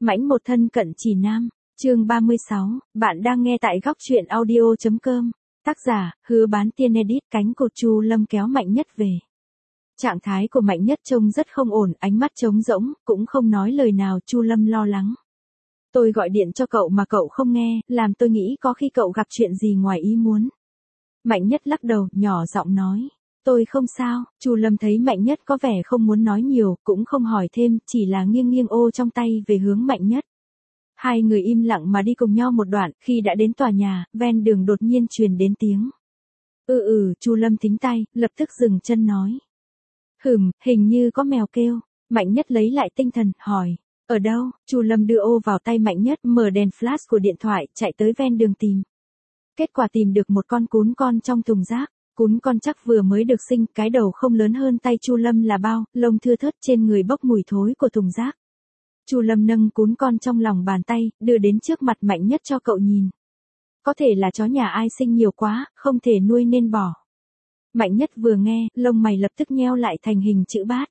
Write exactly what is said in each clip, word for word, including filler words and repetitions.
Mãnh một thân cận chỉ nam, chương ba mươi sáu, bạn đang nghe tại góc truyện audio.com, tác giả, Hứa Bán Tiên Edit. Cánh cột Chu Lâm kéo Mạnh Nhất về. Trạng thái của Mạnh Nhất trông rất không ổn, ánh mắt trống rỗng, cũng không nói lời nào. Chu Lâm lo lắng. Tôi gọi điện cho cậu mà cậu không nghe, làm tôi nghĩ có khi cậu gặp chuyện gì ngoài ý muốn. Mạnh Nhất lắc đầu, nhỏ giọng nói. Tôi không sao. Chu Lâm thấy Mạnh Nhất có vẻ không muốn nói nhiều, cũng không hỏi thêm, chỉ là nghiêng nghiêng ô trong tay về hướng Mạnh Nhất. Hai người im lặng mà đi cùng nhau một đoạn, khi đã đến tòa nhà, ven đường đột nhiên truyền đến tiếng. Ừ ừ, Chu Lâm thính tay, lập tức dừng chân nói. Hừm, hình như có mèo kêu. Mạnh Nhất lấy lại tinh thần, hỏi. Ở đâu? Chu Lâm đưa ô vào tay Mạnh Nhất, mở đèn flash của điện thoại, chạy tới ven đường tìm. Kết quả tìm được một con cún con trong thùng rác. Cún con chắc vừa mới được sinh, cái đầu không lớn hơn tay Chu Lâm là bao, lông thưa thớt, trên người bốc mùi thối của thùng rác. Chu Lâm nâng cún con trong lòng bàn tay, đưa đến trước mặt Mạnh Nhất cho cậu nhìn. Có thể là chó nhà ai sinh nhiều quá, không thể nuôi nên bỏ. Mạnh Nhất vừa nghe, lông mày lập tức nheo lại thành hình chữ bát.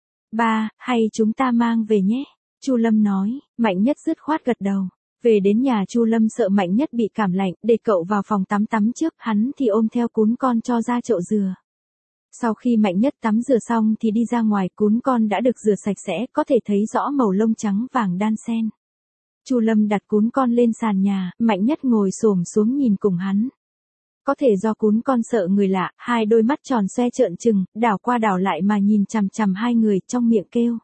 Ba, hay chúng ta mang về nhé? Chu Lâm nói. Mạnh Nhất dứt khoát gật đầu. Về đến nhà, Chu Lâm sợ Mạnh Nhất bị cảm lạnh, để cậu vào phòng tắm tắm trước, hắn thì ôm theo cún con cho ra chậu dừa. Sau khi Mạnh Nhất tắm rửa xong thì đi ra ngoài, cún con đã được rửa sạch sẽ, có thể thấy rõ màu lông trắng vàng đan xen. Chu Lâm đặt cún con lên sàn nhà, Mạnh Nhất ngồi xổm xuống nhìn cùng hắn. Có thể do cún con sợ người lạ, hai đôi mắt tròn xoe trợn trừng, đảo qua đảo lại mà nhìn chằm chằm hai người, trong miệng kêu.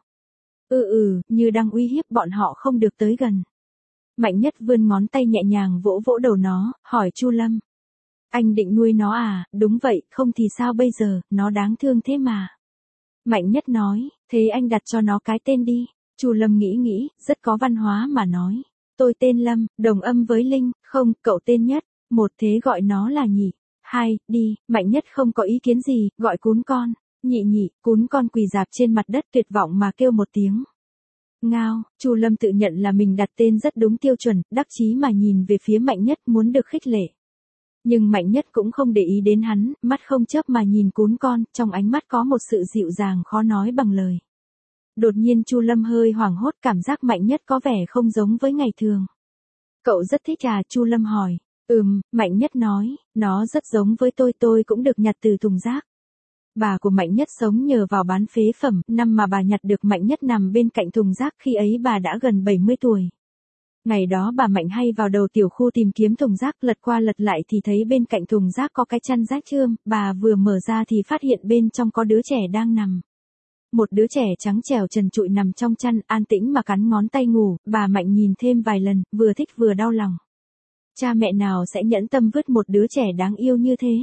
Ừ ừ, như đang uy hiếp bọn họ không được tới gần. Mạnh Nhất vươn ngón tay nhẹ nhàng vỗ vỗ đầu nó, hỏi Chu Lâm. Anh định nuôi nó à? Đúng vậy, không thì sao bây giờ, nó đáng thương thế mà. Mạnh Nhất nói, thế anh đặt cho nó cái tên đi. Chu Lâm nghĩ nghĩ, rất có văn hóa mà nói. Tôi tên Lâm, đồng âm với Linh, không, cậu tên Nhất. Một, thế gọi nó là Nhị. Hai, đi. Mạnh Nhất không có ý kiến gì, gọi cún con. Nhị nhị, cún con quỳ rạp trên mặt đất tuyệt vọng mà kêu một tiếng. Ngao. Chu Lâm tự nhận là mình đặt tên rất đúng tiêu chuẩn, đắc chí mà nhìn về phía Mạnh Nhất muốn được khích lệ. Nhưng Mạnh Nhất cũng không để ý đến hắn, mắt không chớp mà nhìn cún con, trong ánh mắt có một sự dịu dàng khó nói bằng lời. Đột nhiên Chu Lâm hơi hoảng hốt, cảm giác Mạnh Nhất có vẻ không giống với ngày thường. Cậu rất thích à? Chu Lâm hỏi. Ừm, Mạnh Nhất nói, nó rất giống với tôi, tôi cũng được nhặt từ thùng rác. Bà của Mạnh Nhất sống nhờ vào bán phế phẩm, năm mà bà nhặt được Mạnh Nhất nằm bên cạnh thùng rác, khi ấy bà đã gần bảy mươi tuổi. Ngày đó bà Mạnh hay vào đầu tiểu khu tìm kiếm thùng rác, lật qua lật lại thì thấy bên cạnh thùng rác có cái chăn rác trương, bà vừa mở ra thì phát hiện bên trong có đứa trẻ đang nằm. Một đứa trẻ trắng trẻo trần trụi nằm trong chăn, an tĩnh mà cắn ngón tay ngủ, bà Mạnh nhìn thêm vài lần, vừa thích vừa đau lòng. Cha mẹ nào sẽ nhẫn tâm vứt một đứa trẻ đáng yêu như thế?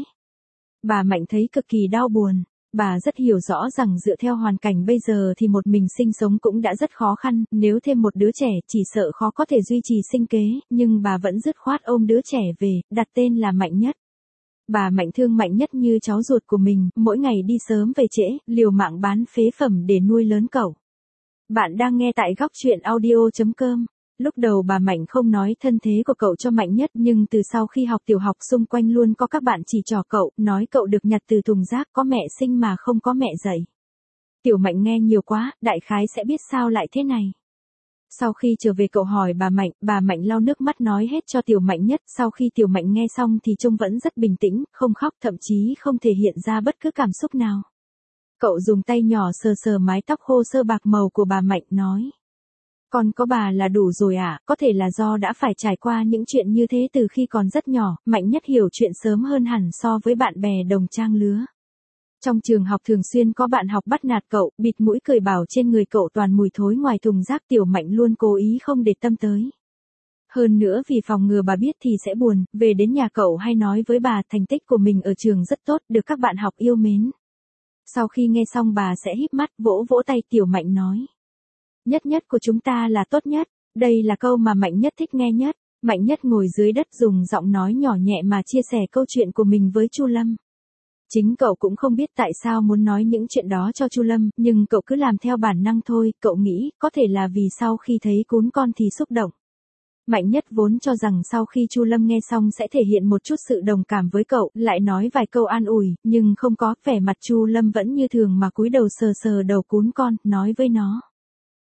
Bà Mạnh thấy cực kỳ đau buồn. Bà rất hiểu rõ rằng dựa theo hoàn cảnh bây giờ thì một mình sinh sống cũng đã rất khó khăn, nếu thêm một đứa trẻ chỉ sợ khó có thể duy trì sinh kế, nhưng bà vẫn dứt khoát ôm đứa trẻ về, đặt tên là Mạnh Nhất. Bà Mạnh thương Mạnh Nhất như cháu ruột của mình, mỗi ngày đi sớm về trễ, liều mạng bán phế phẩm để nuôi lớn cậu. Bạn đang nghe tại góc truyện audio.com. Lúc đầu bà Mạnh không nói thân thế của cậu cho Mạnh Nhất, nhưng từ sau khi học tiểu học xung quanh luôn có các bạn chỉ trỏ cậu, nói cậu được nhặt từ thùng rác, có mẹ sinh mà không có mẹ dạy. Tiểu Mạnh nghe nhiều quá, đại khái sẽ biết sao lại thế này. Sau khi trở về cậu hỏi bà Mạnh, bà Mạnh lau nước mắt nói hết cho Tiểu Mạnh Nhất, sau khi Tiểu Mạnh nghe xong thì trông vẫn rất bình tĩnh, không khóc, thậm chí không thể hiện ra bất cứ cảm xúc nào. Cậu dùng tay nhỏ sờ sờ mái tóc khô sơ bạc màu của bà Mạnh, nói. Con có bà là đủ rồi à? Có thể là do đã phải trải qua những chuyện như thế từ khi còn rất nhỏ, Mạnh Nhất hiểu chuyện sớm hơn hẳn so với bạn bè đồng trang lứa. Trong trường học thường xuyên có bạn học bắt nạt cậu, bịt mũi cười bảo trên người cậu toàn mùi thối ngoài thùng rác, Tiểu Mạnh luôn cố ý không để tâm tới. Hơn nữa vì phòng ngừa bà biết thì sẽ buồn, về đến nhà cậu hay nói với bà thành tích của mình ở trường rất tốt, được các bạn học yêu mến. Sau khi nghe xong bà sẽ híp mắt, vỗ vỗ tay, Tiểu Mạnh nói. Nhất Nhất của chúng ta là tốt nhất. Đây là câu mà Mạnh Nhất thích nghe nhất. Mạnh Nhất ngồi dưới đất dùng giọng nói nhỏ nhẹ mà chia sẻ câu chuyện của mình với Chu Lâm. Chính cậu cũng không biết tại sao muốn nói những chuyện đó cho Chu Lâm, nhưng cậu cứ làm theo bản năng thôi, cậu nghĩ có thể là vì sau khi thấy cún con thì xúc động. Mạnh Nhất vốn cho rằng sau khi Chu Lâm nghe xong sẽ thể hiện một chút sự đồng cảm với cậu, lại nói vài câu an ủi, nhưng không có, vẻ mặt Chu Lâm vẫn như thường mà cúi đầu sờ sờ đầu cún con, nói với nó.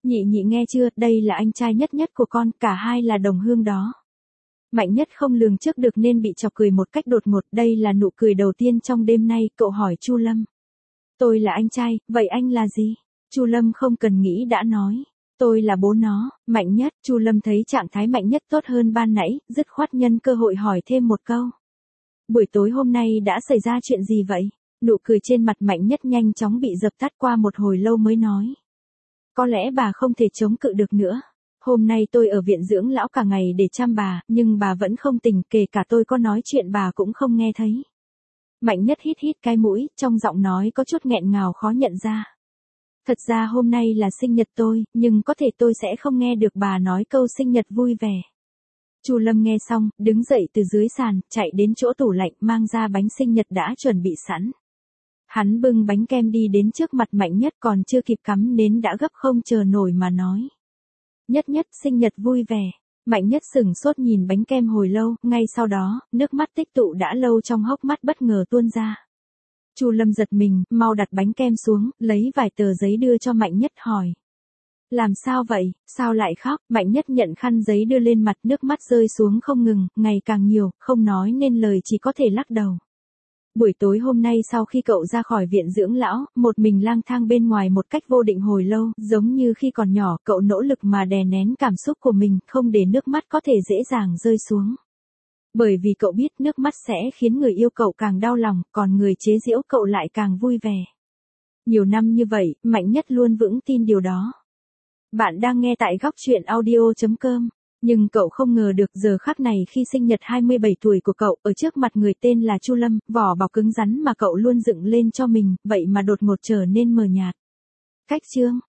Nhị nhị nghe chưa, đây là anh trai nhất nhất của con, cả hai là đồng hương đó. Mạnh nhất không lường trước được nên bị chọc cười một cách đột ngột, đây là nụ cười đầu tiên trong đêm nay, cậu hỏi Chu Lâm. Tôi là anh trai, vậy anh là gì? Chu Lâm không cần nghĩ đã nói. Tôi là bố nó, Mạnh Nhất. Chu Lâm thấy trạng thái Mạnh Nhất tốt hơn ban nãy, dứt khoát nhân cơ hội hỏi thêm một câu. Buổi tối hôm nay đã xảy ra chuyện gì vậy? Nụ cười trên mặt Mạnh Nhất nhanh chóng bị dập tắt, qua một hồi lâu mới nói. Có lẽ bà không thể chống cự được nữa. Hôm nay tôi ở viện dưỡng lão cả ngày để chăm bà, nhưng bà vẫn không tỉnh, kể cả tôi có nói chuyện bà cũng không nghe thấy. Mạnh Nhất hít hít cái mũi, trong giọng nói có chút nghẹn ngào khó nhận ra. Thật ra hôm nay là sinh nhật tôi, nhưng có thể tôi sẽ không nghe được bà nói câu sinh nhật vui vẻ. Chu Lâm nghe xong, đứng dậy từ dưới sàn, chạy đến chỗ tủ lạnh, mang ra bánh sinh nhật đã chuẩn bị sẵn. Hắn bưng bánh kem đi đến trước mặt Mạnh Nhất, còn chưa kịp cắm nến đã gấp không chờ nổi mà nói. Nhất Nhất, sinh nhật vui vẻ. Mạnh Nhất sửng sốt nhìn bánh kem hồi lâu, ngay sau đó, nước mắt tích tụ đã lâu trong hốc mắt bất ngờ tuôn ra. Chu Lâm giật mình, mau đặt bánh kem xuống, lấy vài tờ giấy đưa cho Mạnh Nhất hỏi. Làm sao vậy, sao lại khóc? Mạnh Nhất nhận khăn giấy đưa lên mặt, nước mắt rơi xuống không ngừng, ngày càng nhiều, không nói nên lời, chỉ có thể lắc đầu. Buổi tối hôm nay sau khi cậu ra khỏi viện dưỡng lão, một mình lang thang bên ngoài một cách vô định hồi lâu, giống như khi còn nhỏ, cậu nỗ lực mà đè nén cảm xúc của mình, không để nước mắt có thể dễ dàng rơi xuống. Bởi vì cậu biết nước mắt sẽ khiến người yêu cậu càng đau lòng, còn người chế giễu cậu lại càng vui vẻ. Nhiều năm như vậy, Mạnh Nhất luôn vững tin điều đó. Bạn đang nghe tại góc truyện audio chấm com. Nhưng cậu không ngờ được giờ khắc này khi sinh nhật hai mươi bảy tuổi của cậu, ở trước mặt người tên là Chu Lâm, vỏ bọc cứng rắn mà cậu luôn dựng lên cho mình, vậy mà đột ngột trở nên mờ nhạt. Cách chương